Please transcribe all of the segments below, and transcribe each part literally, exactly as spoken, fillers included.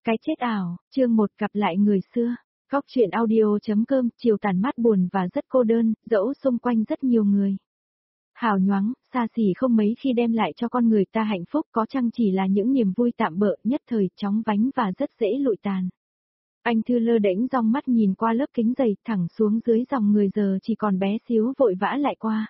Cái chết ảo, chương một gặp lại người xưa. Góc chuyện audio.com, chiều tàn mát buồn và rất cô đơn, dẫu xung quanh rất nhiều người. Hào nhoáng, xa xỉ không mấy khi đem lại cho con người ta hạnh phúc, có chăng chỉ là những niềm vui tạm bợ, nhất thời, chóng vánh và rất dễ lụi tàn. Anh Thư lơ đễnh dong mắt nhìn qua lớp kính dày, thẳng xuống dưới dòng người giờ chỉ còn bé xíu vội vã lại qua.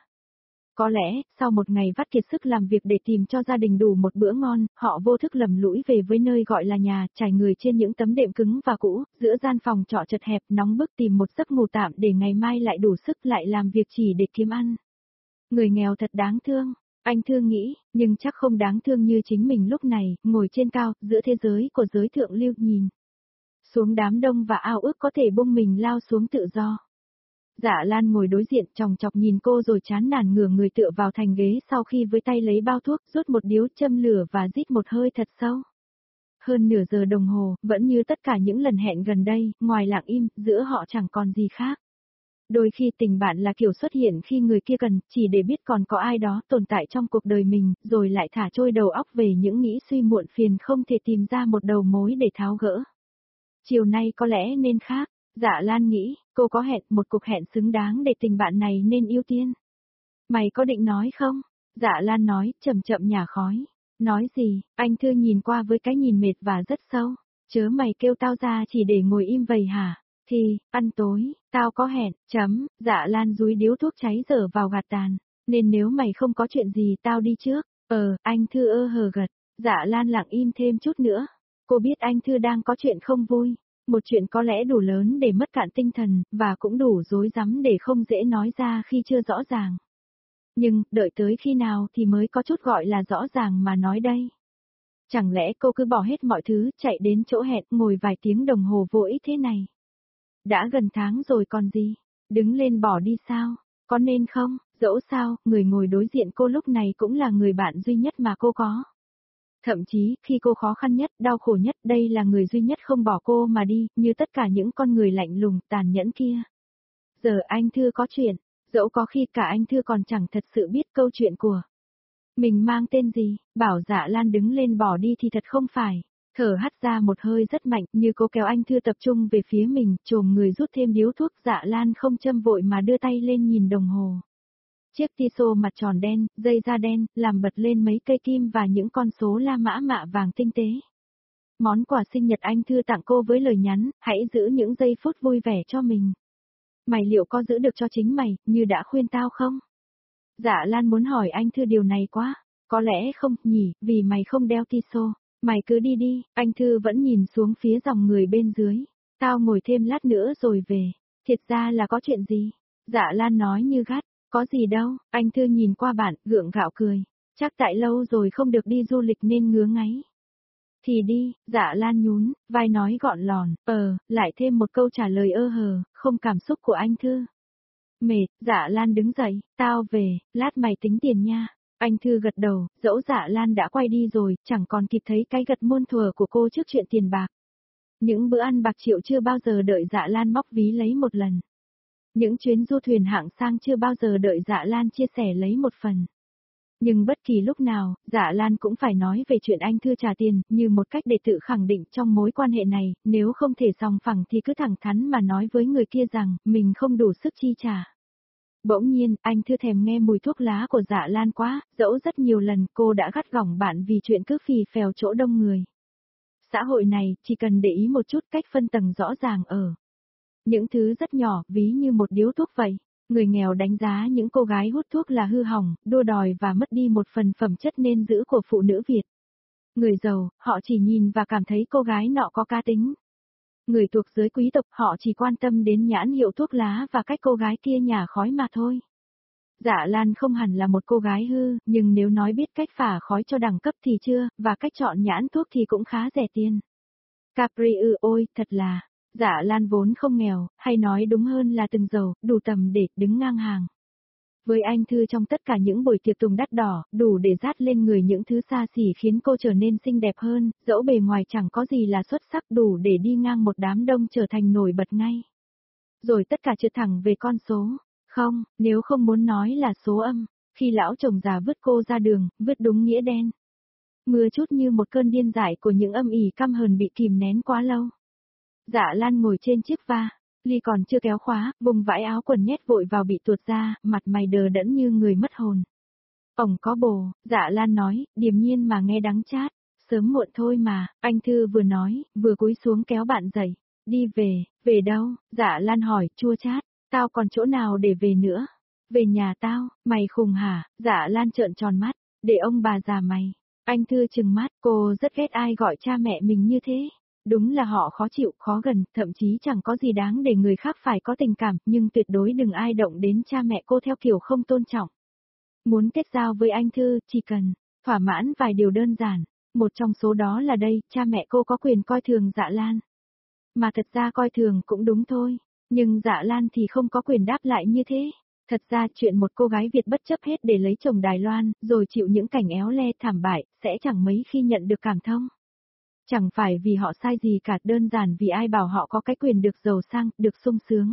Có lẽ, sau một ngày vắt kiệt sức làm việc để tìm cho gia đình đủ một bữa ngon, họ vô thức lầm lũi về với nơi gọi là nhà, trải người trên những tấm đệm cứng và cũ, giữa gian phòng trọ chật hẹp nóng bức tìm một giấc ngủ tạm để ngày mai lại đủ sức lại làm việc chỉ để kiếm ăn. Người nghèo thật đáng thương, anh Thương nghĩ, nhưng chắc không đáng thương như chính mình lúc này, ngồi trên cao, giữa thế giới của giới thượng lưu nhìn xuống đám đông và ao ước có thể bung mình lao xuống tự do. Dạ Lan ngồi đối diện chòng chọc nhìn cô rồi chán nản ngửa người tựa vào thành ghế sau khi với tay lấy bao thuốc, rút một điếu châm lửa và rít một hơi thật sâu. Hơn nửa giờ đồng hồ, vẫn như tất cả những lần hẹn gần đây, ngoài lặng im, giữa họ chẳng còn gì khác. Đôi khi tình bạn là kiểu xuất hiện khi người kia cần, chỉ để biết còn có ai đó tồn tại trong cuộc đời mình, rồi lại thả trôi đầu óc về những nghĩ suy muộn phiền không thể tìm ra một đầu mối để tháo gỡ. Chiều nay có lẽ nên khác. Dạ Lan nghĩ, cô có hẹn, một cuộc hẹn xứng đáng để tình bạn này nên ưu tiên. Mày có định nói không? Dạ Lan nói, chậm chậm nhả khói. Nói gì? Anh Thư nhìn qua với cái nhìn mệt và rất sâu. Chớ mày kêu tao ra chỉ để ngồi im vậy hả? Thì, ăn tối, tao có hẹn, chấm, dạ Lan dúi điếu thuốc cháy dở vào gạt tàn. Nên nếu mày không có chuyện gì tao đi trước. Ờ, anh Thư ơ hờ gật. Dạ Lan lặng im thêm chút nữa. Cô biết anh Thư đang có chuyện không vui. Một chuyện có lẽ đủ lớn để mất cạn tinh thần, và cũng đủ rối rắm để không dễ nói ra khi chưa rõ ràng. Nhưng, đợi tới khi nào thì mới có chút gọi là rõ ràng mà nói đây. Chẳng lẽ cô cứ bỏ hết mọi thứ, chạy đến chỗ hẹn, ngồi vài tiếng đồng hồ vô ích thế này? Đã gần tháng rồi còn gì? Đứng lên bỏ đi sao? Có nên không? Dẫu sao, người ngồi đối diện cô lúc này cũng là người bạn duy nhất mà cô có. Thậm chí, khi cô khó khăn nhất, đau khổ nhất, đây là người duy nhất không bỏ cô mà đi, như tất cả những con người lạnh lùng, tàn nhẫn kia. Giờ anh Thư có chuyện, dẫu có khi cả anh Thư còn chẳng thật sự biết câu chuyện của mình mang tên gì, bảo Dạ Lan đứng lên bỏ đi thì thật không phải. Thở hắt ra một hơi rất mạnh, như cô kéo anh Thư tập trung về phía mình, chồm người rút thêm điếu thuốc. Dạ Lan không châm vội mà đưa tay lên nhìn đồng hồ. Chiếc Tissot mặt tròn đen, dây da đen, làm bật lên mấy cây kim và những con số la mã mạ vàng tinh tế. Món quà sinh nhật anh Thư tặng cô với lời nhắn, hãy giữ những giây phút vui vẻ cho mình. Mày liệu có giữ được cho chính mày, như đã khuyên tao không? Dạ Lan muốn hỏi anh Thư điều này quá. Có lẽ không, nhỉ, vì mày không đeo Tissot. Mày cứ đi đi, anh Thư vẫn nhìn xuống phía dòng người bên dưới. Tao ngồi thêm lát nữa rồi về. Thiệt ra là có chuyện gì? Dạ Lan nói như gắt. Có gì đâu, anh Thư nhìn qua bạn, gượng gạo cười. Chắc tại lâu rồi không được đi du lịch nên ngứa ngáy. Thì đi, Dạ Lan nhún, vai nói gọn lòn, ờ, lại thêm một câu trả lời ơ hờ, không cảm xúc của anh Thư. Mệt, Dạ Lan đứng dậy, tao về, lát mày tính tiền nha. Anh Thư gật đầu, dẫu Dạ Lan đã quay đi rồi, chẳng còn kịp thấy cái gật muôn thuở của cô trước chuyện tiền bạc. Những bữa ăn bạc triệu chưa bao giờ đợi Dạ Lan móc ví lấy một lần. Những chuyến du thuyền hạng sang chưa bao giờ đợi Dạ Lan chia sẻ lấy một phần. Nhưng bất kỳ lúc nào, Dạ Lan cũng phải nói về chuyện anh Thư trả tiền, như một cách để tự khẳng định trong mối quan hệ này, nếu không thể sòng phẳng thì cứ thẳng thắn mà nói với người kia rằng, mình không đủ sức chi trả. Bỗng nhiên, anh Thư thèm nghe mùi thuốc lá của Dạ Lan quá, dẫu rất nhiều lần cô đã gắt gỏng bạn vì chuyện cứ phì phèo chỗ đông người. Xã hội này, chỉ cần để ý một chút cách phân tầng rõ ràng ở. Những thứ rất nhỏ, ví như một điếu thuốc vậy. Người nghèo đánh giá những cô gái hút thuốc là hư hỏng, đua đòi và mất đi một phần phẩm chất nên giữ của phụ nữ Việt. Người giàu, họ chỉ nhìn và cảm thấy cô gái nọ có cá tính. Người thuộc giới quý tộc, họ chỉ quan tâm đến nhãn hiệu thuốc lá và cách cô gái kia nhả khói mà thôi. Dạ Lan không hẳn là một cô gái hư, nhưng nếu nói biết cách phả khói cho đẳng cấp thì chưa, và cách chọn nhãn thuốc thì cũng khá rẻ tiền. Capri ư ôi, thật là... Dạ Lan vốn không nghèo, hay nói đúng hơn là từng giàu, đủ tầm để đứng ngang hàng. Với anh Thư trong tất cả những buổi tiệc tùng đắt đỏ, đủ để dát lên người những thứ xa xỉ khiến cô trở nên xinh đẹp hơn, dẫu bề ngoài chẳng có gì là xuất sắc đủ để đi ngang một đám đông trở thành nổi bật ngay. Rồi tất cả trượt thẳng về con số. Không, nếu không muốn nói là số âm, khi lão chồng già vứt cô ra đường, vứt đúng nghĩa đen. Mưa chút như một cơn điên dại của những âm ỉ căm hờn bị kìm nén quá lâu. Dạ Lan ngồi trên chiếc va, ly còn chưa kéo khóa, vùng vải áo quần nhét vội vào bị tuột ra, mặt mày đờ đẫn như người mất hồn. Ổng có bồ, Dạ Lan nói, điềm nhiên mà nghe đắng chát. Sớm muộn thôi mà, anh Thư vừa nói, vừa cúi xuống kéo bạn dậy. Đi về, về đâu? Dạ Lan hỏi, chua chát, tao còn chỗ nào để về nữa? Về nhà tao, mày khùng hả? Dạ Lan trợn tròn mắt, để ông bà già mày. Anh Thư trừng mắt, cô rất ghét ai gọi cha mẹ mình như thế. Đúng là họ khó chịu, khó gần, thậm chí chẳng có gì đáng để người khác phải có tình cảm, nhưng tuyệt đối đừng ai động đến cha mẹ cô theo kiểu không tôn trọng. Muốn kết giao với anh Thư, chỉ cần thỏa mãn vài điều đơn giản. Một trong số đó là đây, cha mẹ cô có quyền coi thường Dạ Lan. Mà thật ra coi thường cũng đúng thôi, nhưng Dạ Lan thì không có quyền đáp lại như thế. Thật ra chuyện một cô gái Việt bất chấp hết để lấy chồng Đài Loan, rồi chịu những cảnh éo le thảm bại, sẽ chẳng mấy khi nhận được cảm thông. Chẳng phải vì họ sai gì cả, đơn giản vì ai bảo họ có cái quyền được giàu sang, được sung sướng.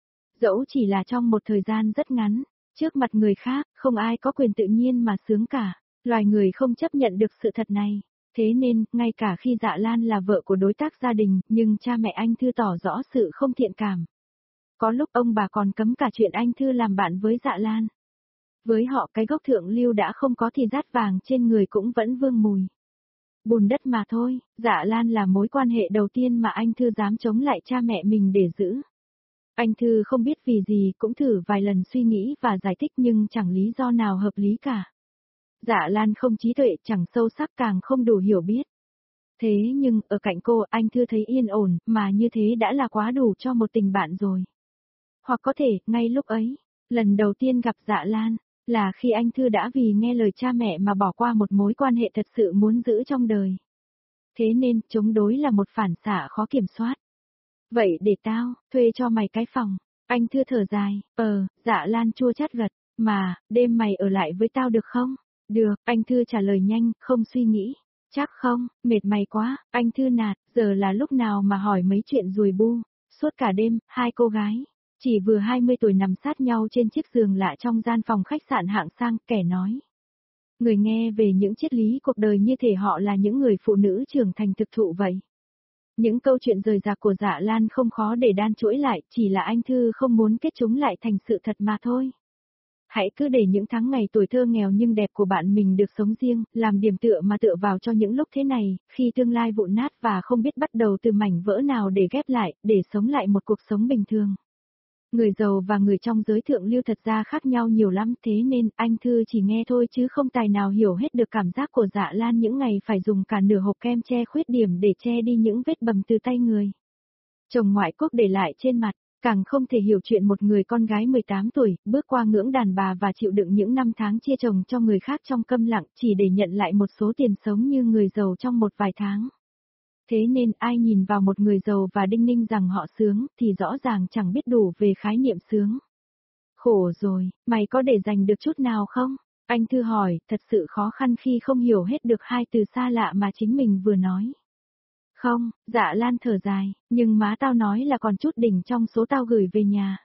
Dẫu chỉ là trong một thời gian rất ngắn, trước mặt người khác, không ai có quyền tự nhiên mà sướng cả. Loài người không chấp nhận được sự thật này. Thế nên, ngay cả khi Dạ Lan là vợ của đối tác gia đình, nhưng cha mẹ anh Thư tỏ rõ sự không thiện cảm. Có lúc ông bà còn cấm cả chuyện anh Thư làm bạn với Dạ Lan. Với họ cái gốc thượng lưu đã không có thì rát vàng trên người cũng vẫn vương mùi. Bùn đất mà thôi, Dạ Lan là mối quan hệ đầu tiên mà anh Thư dám chống lại cha mẹ mình để giữ. Anh Thư không biết vì gì cũng thử vài lần suy nghĩ và giải thích nhưng chẳng lý do nào hợp lý cả. Dạ Lan không trí tuệ, chẳng sâu sắc, càng không đủ hiểu biết. Thế nhưng, ở cạnh cô, anh Thư thấy yên ổn, mà như thế đã là quá đủ cho một tình bạn rồi. Hoặc có thể, ngay lúc ấy, lần đầu tiên gặp Dạ Lan, là khi anh Thư đã vì nghe lời cha mẹ mà bỏ qua một mối quan hệ thật sự muốn giữ trong đời. Thế nên, chống đối là một phản xạ khó kiểm soát. Vậy để tao, thuê cho mày cái phòng. Anh Thư thở dài, ờ, Dạ Lan chua chát gật, mà, đêm mày ở lại với tao được không? Được, anh Thư trả lời nhanh, không suy nghĩ. Chắc không, mệt mày quá, anh Thư nạt, giờ là lúc nào mà hỏi mấy chuyện rùi bu. Suốt cả đêm, hai cô gái, chỉ vừa hai mươi tuổi nằm sát nhau trên chiếc giường lạ trong gian phòng khách sạn hạng sang, kẻ nói. Người nghe về những triết lý cuộc đời như thể họ là những người phụ nữ trưởng thành thực thụ vậy. Những câu chuyện rời rạc của Dạ Lan không khó để đan chuỗi lại, chỉ là anh Thư không muốn kết chúng lại thành sự thật mà thôi. Hãy cứ để những tháng ngày tuổi thơ nghèo nhưng đẹp của bạn mình được sống riêng, làm điểm tựa mà tựa vào cho những lúc thế này, khi tương lai vụn nát và không biết bắt đầu từ mảnh vỡ nào để ghép lại, để sống lại một cuộc sống bình thường. Người giàu và người trong giới thượng lưu thật ra khác nhau nhiều lắm, thế nên anh Thư chỉ nghe thôi chứ không tài nào hiểu hết được cảm giác của Dạ Lan những ngày phải dùng cả nửa hộp kem che khuyết điểm để che đi những vết bầm từ tay người chồng ngoại quốc để lại trên mặt. Càng không thể hiểu chuyện một người con gái mười tám tuổi, bước qua ngưỡng đàn bà và chịu đựng những năm tháng chia chồng cho người khác trong câm lặng chỉ để nhận lại một số tiền sống như người giàu trong một vài tháng. Thế nên ai nhìn vào một người giàu và đinh ninh rằng họ sướng thì rõ ràng chẳng biết đủ về khái niệm sướng. Khổ rồi, mày có để dành được chút nào không? Anh Thư hỏi, thật sự khó khăn khi không hiểu hết được hai từ xa lạ mà chính mình vừa nói. Không, Dạ Lan thở dài, nhưng má tao nói là còn chút đỉnh trong số tao gửi về nhà.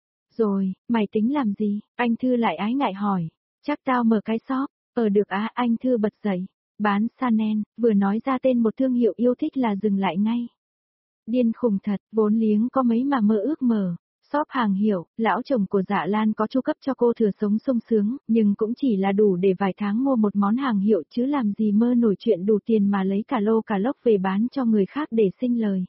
Rồi, mày tính làm gì? Anh Thư lại ái ngại hỏi. Chắc tao mở cái shop. Ờ được á, anh Thư bật dậy. Bán Chanel, vừa nói ra tên một thương hiệu yêu thích là dừng lại ngay. Điên khùng thật, vốn liếng có mấy mà mơ ước mở. Shop hàng hiệu, lão chồng của Dạ Lan có chu cấp cho cô thừa sống sung sướng, nhưng cũng chỉ là đủ để vài tháng mua một món hàng hiệu chứ làm gì mơ nổi chuyện đủ tiền mà lấy cả lô cả lốc về bán cho người khác để sinh lời.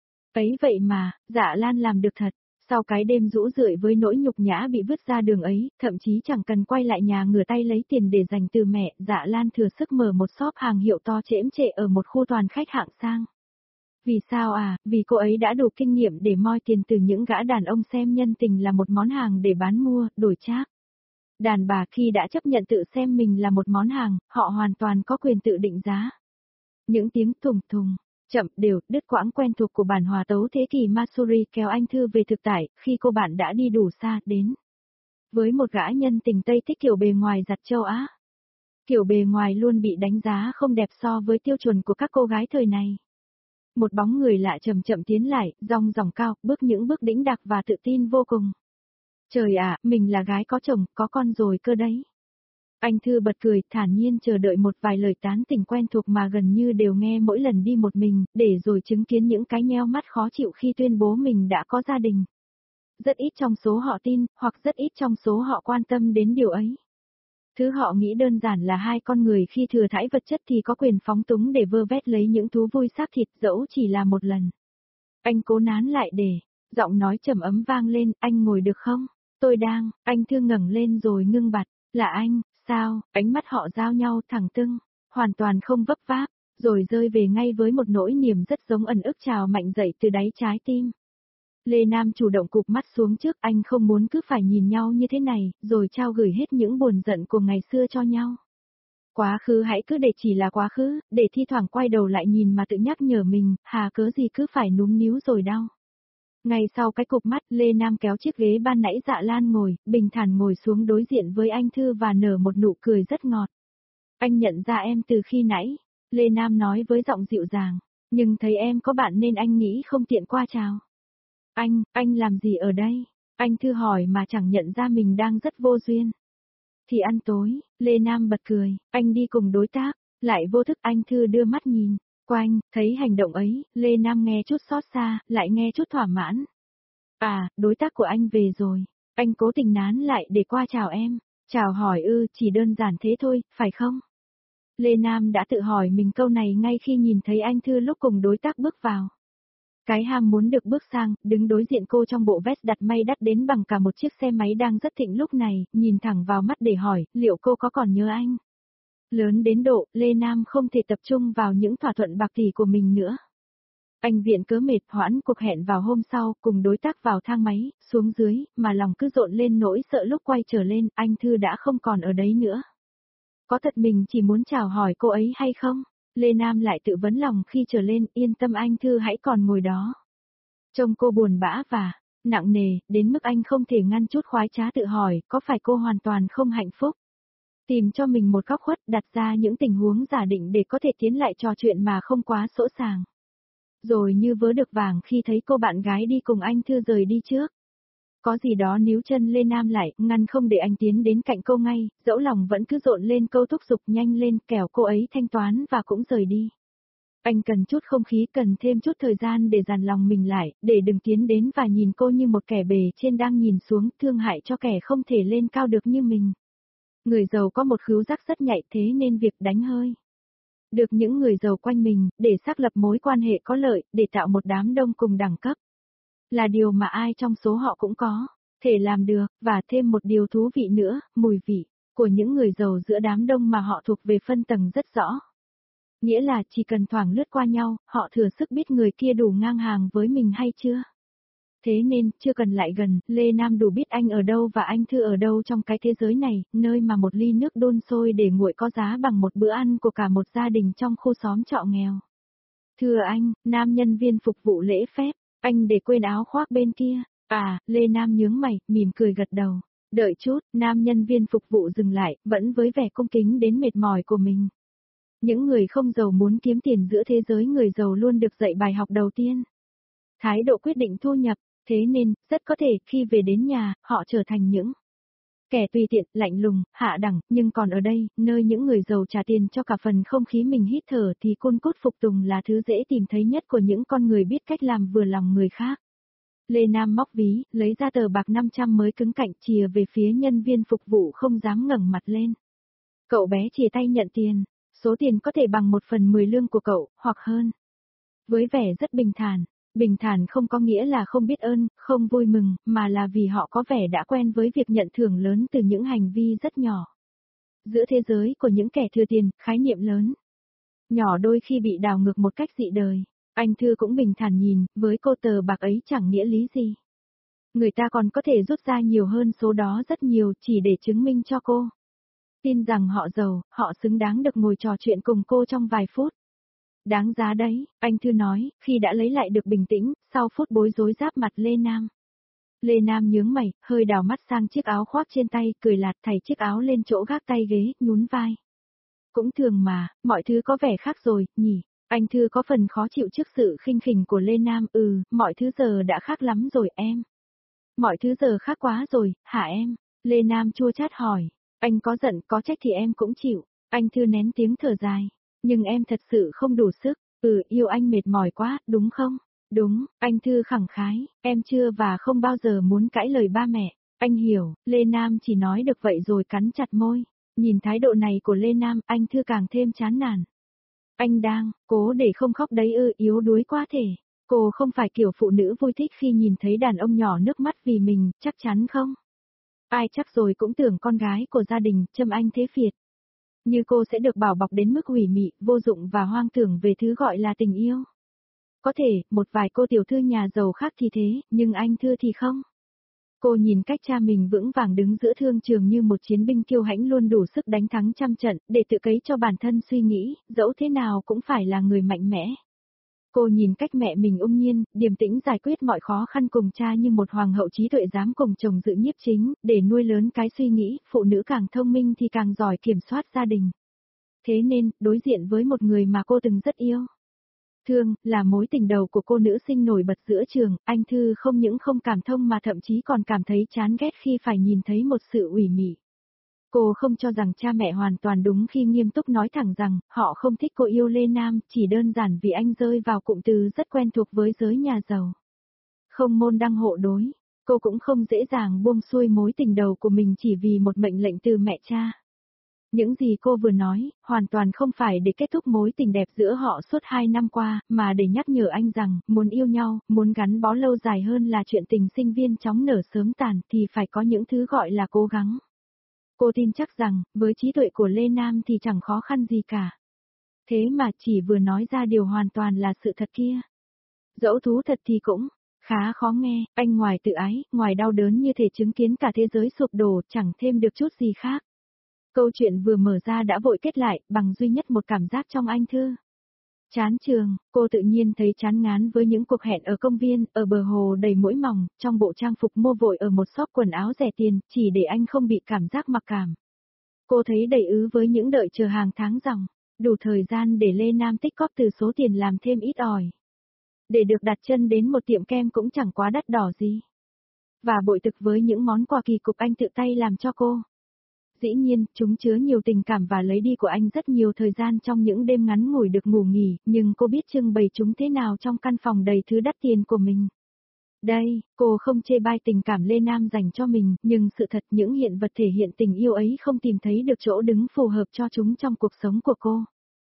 Ấy vậy mà, Dạ Lan làm được thật. Sau cái đêm rũ rượi với nỗi nhục nhã bị vứt ra đường ấy, thậm chí chẳng cần quay lại nhà ngửa tay lấy tiền để dành từ mẹ, Dạ Lan thừa sức mở một shop hàng hiệu to chễm chệ ở một khu toàn khách hạng sang. Vì sao à, vì cô ấy đã đủ kinh nghiệm để moi tiền từ những gã đàn ông xem nhân tình là một món hàng để bán mua, đổi trác. Đàn bà khi đã chấp nhận tự xem mình là một món hàng, họ hoàn toàn có quyền tự định giá. Những tiếng thùng thùng, chậm đều, đứt quãng quen thuộc của bản hòa tấu thế kỷ Masuri kéo anh Thư về thực tại, khi cô bạn đã đi đủ xa, đến. Với một gã nhân tình Tây thích kiểu bề ngoài giặt châu Á. Kiểu bề ngoài luôn bị đánh giá không đẹp so với tiêu chuẩn của các cô gái thời này. Một bóng người lạ chậm chậm tiến lại, dong dỏng cao, bước những bước đĩnh đạc và tự tin vô cùng. Trời ạ, mình là gái có chồng, có con rồi cơ đấy. Anh Thư bật cười, thản nhiên chờ đợi một vài lời tán tỉnh quen thuộc mà gần như đều nghe mỗi lần đi một mình, để rồi chứng kiến những cái nheo mắt khó chịu khi tuyên bố mình đã có gia đình. Rất ít trong số họ tin, hoặc rất ít trong số họ quan tâm đến điều ấy. Thứ họ nghĩ đơn giản là hai con người khi thừa thãi vật chất thì có quyền phóng túng để vơ vét lấy những thú vui xác thịt dẫu chỉ là một lần. Anh cố nán lại để, giọng nói trầm ấm vang lên, anh ngồi được không? Tôi đang, anh Thư ngẩng lên rồi ngưng bặt, là anh, sao? Ánh mắt họ giao nhau thẳng tưng, hoàn toàn không vấp váp, rồi rơi về ngay với một nỗi niềm rất giống ẩn ức trào mạnh dậy từ đáy trái tim. Lê Nam chủ động cụp mắt xuống trước, anh không muốn cứ phải nhìn nhau như thế này, rồi trao gửi hết những buồn giận của ngày xưa cho nhau. Quá khứ hãy cứ để chỉ là quá khứ, để thi thoảng quay đầu lại nhìn mà tự nhắc nhở mình, hà cớ gì cứ phải núm níu rồi đau. Ngay sau cái cụp mắt, Lê Nam kéo chiếc ghế ban nãy Dạ Lan ngồi, bình thản ngồi xuống đối diện với anh Thư và nở một nụ cười rất ngọt. Anh nhận ra em từ khi nãy, Lê Nam nói với giọng dịu dàng, nhưng thấy em có bạn nên anh nghĩ không tiện qua chào. Anh, anh làm gì ở đây? Anh Thư hỏi mà chẳng nhận ra mình đang rất vô duyên. Thì ăn tối, Lê Nam bật cười, anh đi cùng đối tác, lại vô thức anh Thư đưa mắt nhìn quanh, thấy hành động ấy, Lê Nam nghe chút xót xa, lại nghe chút thỏa mãn. À, đối tác của anh về rồi, anh cố tình nán lại để qua chào em, chào hỏi ư, chỉ đơn giản thế thôi, phải không? Lê Nam đã tự hỏi mình câu này ngay khi nhìn thấy anh Thư lúc cùng đối tác bước vào. Cái ham muốn được bước sang, đứng đối diện cô trong bộ vest đặt may đắt đến bằng cả một chiếc xe máy đang rất thịnh lúc này, nhìn thẳng vào mắt để hỏi, liệu cô có còn nhớ anh? Lớn đến độ, Lê Nam không thể tập trung vào những thỏa thuận bạc tỷ của mình nữa. Anh viện cớ mệt hoãn cuộc hẹn vào hôm sau, cùng đối tác vào thang máy, xuống dưới, mà lòng cứ rộn lên nỗi sợ lúc quay trở lên, anh Thư đã không còn ở đấy nữa. Có thật mình chỉ muốn chào hỏi cô ấy hay không? Lê Nam lại tự vấn lòng khi trở lên, yên tâm anh Thư hãy còn ngồi đó. Trông cô buồn bã và nặng nề, đến mức anh không thể ngăn chút khoái trá tự hỏi, có phải cô hoàn toàn không hạnh phúc? Tìm cho mình một góc khuất, đặt ra những tình huống giả định để có thể tiến lại trò chuyện mà không quá sỗ sàng. Rồi như vớ được vàng khi thấy cô bạn gái đi cùng anh Thư rời đi trước. Có gì đó níu chân Lê Nam lại, ngăn không để anh tiến đến cạnh cô ngay, dẫu lòng vẫn cứ rộn lên câu thúc giục nhanh lên, kẻo cô ấy thanh toán và cũng rời đi. Anh cần chút không khí, cần thêm chút thời gian để dàn lòng mình lại, để đừng tiến đến và nhìn cô như một kẻ bề trên đang nhìn xuống, thương hại cho kẻ không thể lên cao được như mình. Người giàu có một khứu giác rất nhạy, thế nên việc đánh hơi được những người giàu quanh mình, để xác lập mối quan hệ có lợi, để tạo một đám đông cùng đẳng cấp, là điều mà ai trong số họ cũng có thể làm được, và thêm một điều thú vị nữa, mùi vị của những người giàu giữa đám đông mà họ thuộc về phân tầng rất rõ. Nghĩa là chỉ cần thoảng lướt qua nhau, họ thừa sức biết người kia đủ ngang hàng với mình hay chưa. Thế nên, chưa cần lại gần, Lê Nam đủ biết anh ở đâu và anh Thư ở đâu trong cái thế giới này, nơi mà một ly nước đun sôi để nguội có giá bằng một bữa ăn của cả một gia đình trong khu xóm trọ nghèo. Thưa anh, nam nhân viên phục vụ lễ phép, anh để quên áo khoác bên kia. À, Lê Nam nhướng mày, mỉm cười gật đầu. Đợi chút, nam nhân viên phục vụ dừng lại, vẫn với vẻ cung kính đến mệt mỏi của mình. Những người không giàu muốn kiếm tiền giữa thế giới người giàu luôn được dạy bài học đầu tiên. Thái độ quyết định thu nhập, thế nên, rất có thể khi về đến nhà, họ trở thành những kẻ tùy tiện, lạnh lùng, hạ đẳng, nhưng còn ở đây, nơi những người giàu trả tiền cho cả phần không khí mình hít thở thì cun cút phục tùng là thứ dễ tìm thấy nhất của những con người biết cách làm vừa lòng người khác. Lê Nam móc ví, lấy ra tờ bạc năm trăm mới cứng cạnh chìa về phía nhân viên phục vụ không dám ngẩng mặt lên. Cậu bé chìa tay nhận tiền, số tiền có thể bằng một phần mười lương của cậu, hoặc hơn. Với vẻ rất bình thản. Bình thản không có nghĩa là không biết ơn, không vui mừng, mà là vì họ có vẻ đã quen với việc nhận thưởng lớn từ những hành vi rất nhỏ. Giữa thế giới của những kẻ thừa tiền, khái niệm lớn nhỏ đôi khi bị đảo ngược một cách dị đời. Anh Thư cũng bình thản nhìn, với cô tờ bạc ấy chẳng nghĩa lý gì. Người ta còn có thể rút ra nhiều hơn số đó rất nhiều chỉ để chứng minh cho cô tin rằng họ giàu, họ xứng đáng được ngồi trò chuyện cùng cô trong vài phút. Đáng giá đấy, anh Thư nói, khi đã lấy lại được bình tĩnh, sau phút bối rối giáp mặt Lê Nam. Lê Nam nhướng mày, hơi đảo mắt sang chiếc áo khoác trên tay, cười lạt thảy chiếc áo lên chỗ gác tay ghế, nhún vai. Cũng thường mà, mọi thứ có vẻ khác rồi, nhỉ? Anh Thư có phần khó chịu trước sự khinh khỉnh của Lê Nam, ừ, mọi thứ giờ đã khác lắm rồi em. Mọi thứ giờ khác quá rồi, hả em? Lê Nam chua chát hỏi. Anh có giận, có trách thì em cũng chịu. Anh Thư nén tiếng thở dài. Nhưng em thật sự không đủ sức. Ừ, yêu anh mệt mỏi quá, đúng không? Đúng, anh Thư khẳng khái, em chưa và không bao giờ muốn cãi lời ba mẹ. Anh hiểu, Lê Nam chỉ nói được vậy rồi cắn chặt môi. Nhìn thái độ này của Lê Nam, anh Thư càng thêm chán nản. Anh đang, cố để không khóc đấy ư, yếu đuối quá thể. Cô không phải kiểu phụ nữ vui thích khi nhìn thấy đàn ông nhỏ nước mắt vì mình, chắc chắn không? Ai chắc rồi cũng tưởng con gái của gia đình, châm anh thế phiệt. Như cô sẽ được bảo bọc đến mức hủy mị, vô dụng và hoang tưởng về thứ gọi là tình yêu. Có thể, một vài cô tiểu thư nhà giàu khác thì thế, nhưng anh Thư thì không. Cô nhìn cách cha mình vững vàng đứng giữa thương trường như một chiến binh kiêu hãnh luôn đủ sức đánh thắng trăm trận, để tự cấy cho bản thân suy nghĩ, dẫu thế nào cũng phải là người mạnh mẽ. Cô nhìn cách mẹ mình ung nhiên, điềm tĩnh giải quyết mọi khó khăn cùng cha như một hoàng hậu trí tuệ dám cùng chồng dự nhiếp chính, để nuôi lớn cái suy nghĩ, phụ nữ càng thông minh thì càng giỏi kiểm soát gia đình. Thế nên, đối diện với một người mà cô từng rất yêu. Thương, là mối tình đầu của cô nữ sinh nổi bật giữa trường, anh Thư không những không cảm thông mà thậm chí còn cảm thấy chán ghét khi phải nhìn thấy một sự ủy mị. Cô không cho rằng cha mẹ hoàn toàn đúng khi nghiêm túc nói thẳng rằng, họ không thích cô yêu Lê Nam, chỉ đơn giản vì anh rơi vào cụm từ rất quen thuộc với giới nhà giàu. Không môn đăng hộ đối, cô cũng không dễ dàng buông xuôi mối tình đầu của mình chỉ vì một mệnh lệnh từ mẹ cha. Những gì cô vừa nói, hoàn toàn không phải để kết thúc mối tình đẹp giữa họ suốt hai năm qua, mà để nhắc nhở anh rằng, muốn yêu nhau, muốn gắn bó lâu dài hơn là chuyện tình sinh viên chóng nở sớm tàn, thì phải có những thứ gọi là cố gắng. Cô tin chắc rằng, với trí tuệ của Lê Nam thì chẳng khó khăn gì cả. Thế mà chỉ vừa nói ra điều hoàn toàn là sự thật kia. Dẫu thú thật thì cũng khá khó nghe, anh ngoài tự ái, ngoài đau đớn như thể chứng kiến cả thế giới sụp đổ, chẳng thêm được chút gì khác. Câu chuyện vừa mở ra đã vội kết lại, bằng duy nhất một cảm giác trong anh Thư. Chán trường, cô tự nhiên thấy chán ngán với những cuộc hẹn ở công viên, ở bờ hồ đầy muỗi mỏng, trong bộ trang phục mua vội ở một shop quần áo rẻ tiền, chỉ để anh không bị cảm giác mặc cảm. Cô thấy đầy ứ với những đợi chờ hàng tháng dòng, đủ thời gian để Lê Nam tích góp từ số tiền làm thêm ít ỏi. Để được đặt chân đến một tiệm kem cũng chẳng quá đắt đỏ gì. Và bội thực với những món quà kỳ cục anh tự tay làm cho cô. Dĩ nhiên, chúng chứa nhiều tình cảm và lấy đi của anh rất nhiều thời gian trong những đêm ngắn ngủi được ngủ nghỉ, nhưng cô biết trưng bày chúng thế nào trong căn phòng đầy thứ đắt tiền của mình. Đây, cô không chê bai tình cảm Lê Nam dành cho mình, nhưng sự thật những hiện vật thể hiện tình yêu ấy không tìm thấy được chỗ đứng phù hợp cho chúng trong cuộc sống của cô.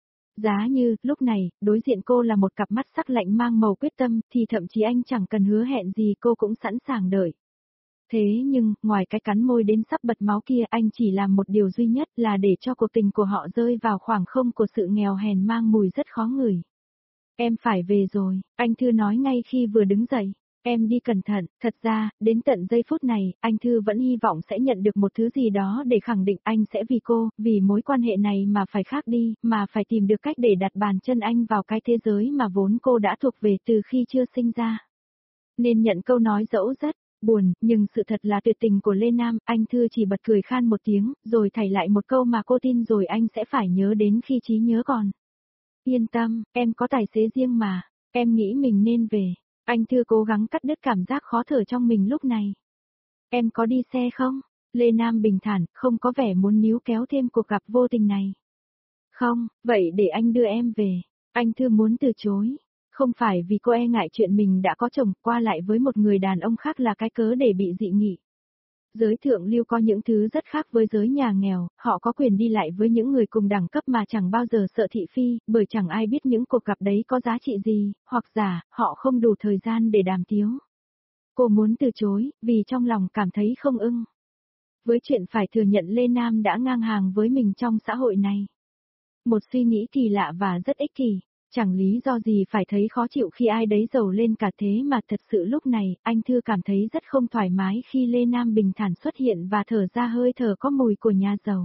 Giá như, lúc này, đối diện cô là một cặp mắt sắc lạnh mang màu quyết tâm, thì thậm chí anh chẳng cần hứa hẹn gì cô cũng sẵn sàng đợi. Thế nhưng, ngoài cái cắn môi đến sắp bật máu kia, anh chỉ làm một điều duy nhất là để cho cuộc tình của họ rơi vào khoảng không của sự nghèo hèn mang mùi rất khó ngửi. Em phải về rồi, anh Thư nói ngay khi vừa đứng dậy. Em đi cẩn thận, thật ra, đến tận giây phút này, anh Thư vẫn hy vọng sẽ nhận được một thứ gì đó để khẳng định anh sẽ vì cô, vì mối quan hệ này mà phải khác đi, mà phải tìm được cách để đặt bàn chân anh vào cái thế giới mà vốn cô đã thuộc về từ khi chưa sinh ra. Nên nhận câu nói dẫu rất buồn, nhưng sự thật là tuyệt tình của Lê Nam, anh Thư chỉ bật cười khan một tiếng, rồi thảy lại một câu mà cô tin rồi anh sẽ phải nhớ đến khi trí nhớ còn. Yên tâm, em có tài xế riêng mà, em nghĩ mình nên về. Anh Thư cố gắng cắt đứt cảm giác khó thở trong mình lúc này. Em có đi xe không? Lê Nam bình thản, không có vẻ muốn níu kéo thêm cuộc gặp vô tình này. Không, vậy để anh đưa em về. Anh Thư muốn từ chối. Không phải vì cô e ngại chuyện mình đã có chồng, qua lại với một người đàn ông khác là cái cớ để bị dị nghị. Giới thượng lưu có những thứ rất khác với giới nhà nghèo, họ có quyền đi lại với những người cùng đẳng cấp mà chẳng bao giờ sợ thị phi, bởi chẳng ai biết những cuộc gặp đấy có giá trị gì, hoặc giả, họ không đủ thời gian để đàm tiếu. Cô muốn từ chối, vì trong lòng cảm thấy không ưng. Với chuyện phải thừa nhận Lê Nam đã ngang hàng với mình trong xã hội này. Một suy nghĩ kỳ lạ và rất ích kỷ. Chẳng lý do gì phải thấy khó chịu khi ai đấy giàu lên cả thế mà thật sự lúc này, anh Thư cảm thấy rất không thoải mái khi Lê Nam bình thản xuất hiện và thở ra hơi thở có mùi của nhà giàu.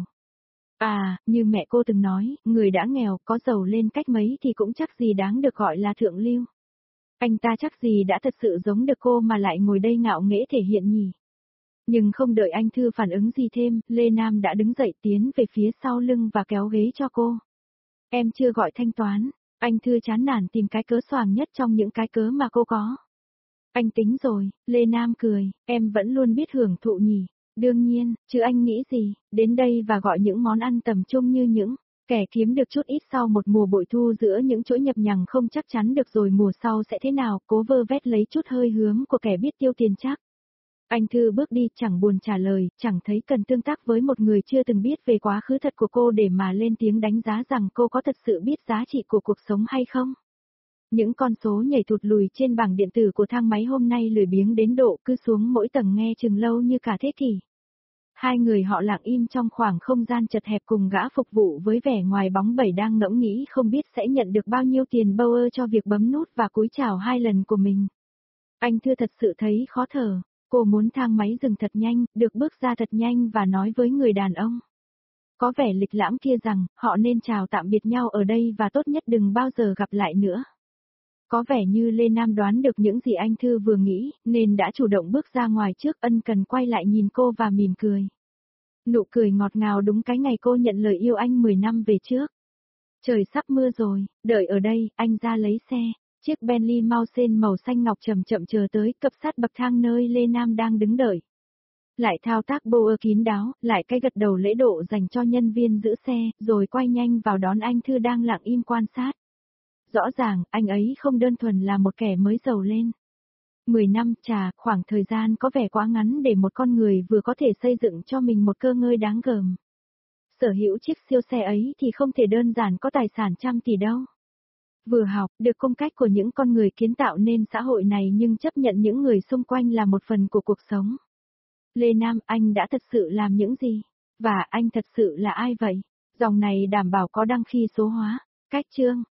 À, như mẹ cô từng nói, người đã nghèo có giàu lên cách mấy thì cũng chắc gì đáng được gọi là thượng lưu. Anh ta chắc gì đã thật sự giống được cô mà lại ngồi đây ngạo nghễ thể hiện nhỉ. Nhưng không đợi anh Thư phản ứng gì thêm, Lê Nam đã đứng dậy tiến về phía sau lưng và kéo ghế cho cô. Em chưa gọi thanh toán. Anh Thư chán nản tìm cái cớ xoàng nhất trong những cái cớ mà cô có. Anh tính rồi, Lê Nam cười, em vẫn luôn biết hưởng thụ nhỉ. Đương nhiên, chứ anh nghĩ gì, đến đây và gọi những món ăn tầm trung như những kẻ kiếm được chút ít sau một mùa bội thu giữa những chuỗi nhập nhằng không chắc chắn được rồi mùa sau sẽ thế nào, cố vơ vét lấy chút hơi hướng của kẻ biết tiêu tiền chắc. Anh Thư bước đi chẳng buồn trả lời, chẳng thấy cần tương tác với một người chưa từng biết về quá khứ thật của cô để mà lên tiếng đánh giá rằng cô có thật sự biết giá trị của cuộc sống hay không. Những con số nhảy thụt lùi trên bảng điện tử của thang máy hôm nay lười biếng đến độ cứ xuống mỗi tầng nghe chừng lâu như cả thế kỷ. Hai người họ lặng im trong khoảng không gian chật hẹp cùng gã phục vụ với vẻ ngoài bóng bẩy đang ngẫm nghĩ không biết sẽ nhận được bao nhiêu tiền bâu ơ cho việc bấm nút và cúi chào hai lần của mình. Anh Thư thật sự thấy khó thở, cô muốn thang máy dừng thật nhanh, được bước ra thật nhanh và nói với người đàn ông có vẻ lịch lãm kia rằng họ nên chào tạm biệt nhau ở đây và tốt nhất đừng bao giờ gặp lại nữa. Có vẻ như Lê Nam đoán được những gì anh Thư vừa nghĩ, nên đã chủ động bước ra ngoài trước, ân cần quay lại nhìn cô và mỉm cười. Nụ cười ngọt ngào đúng cái ngày cô nhận lời yêu anh mười năm về trước. Trời sắp mưa rồi, đợi ở đây, anh ra lấy xe. Chiếc Bentley Mountain màu xanh ngọc chậm chậm chờ tới, cập sát bậc thang nơi Lê Nam đang đứng đợi. Lại thao tác bô ơ kín đáo, lại cái gật đầu lễ độ dành cho nhân viên giữ xe, rồi quay nhanh vào đón anh Thư đang lặng im quan sát. Rõ ràng, anh ấy không đơn thuần là một kẻ mới giàu lên. Mười năm, chà, khoảng thời gian có vẻ quá ngắn để một con người vừa có thể xây dựng cho mình một cơ ngơi đáng gờm. Sở hữu chiếc siêu xe ấy thì không thể đơn giản có tài sản trăm tỷ đâu. Vừa học, được cung cách của những con người kiến tạo nên xã hội này nhưng chấp nhận những người xung quanh là một phần của cuộc sống. Lê Nam, anh đã thật sự làm những gì? Và anh thật sự là ai vậy? Dòng này đảm bảo có đăng khi số hóa. Cách chương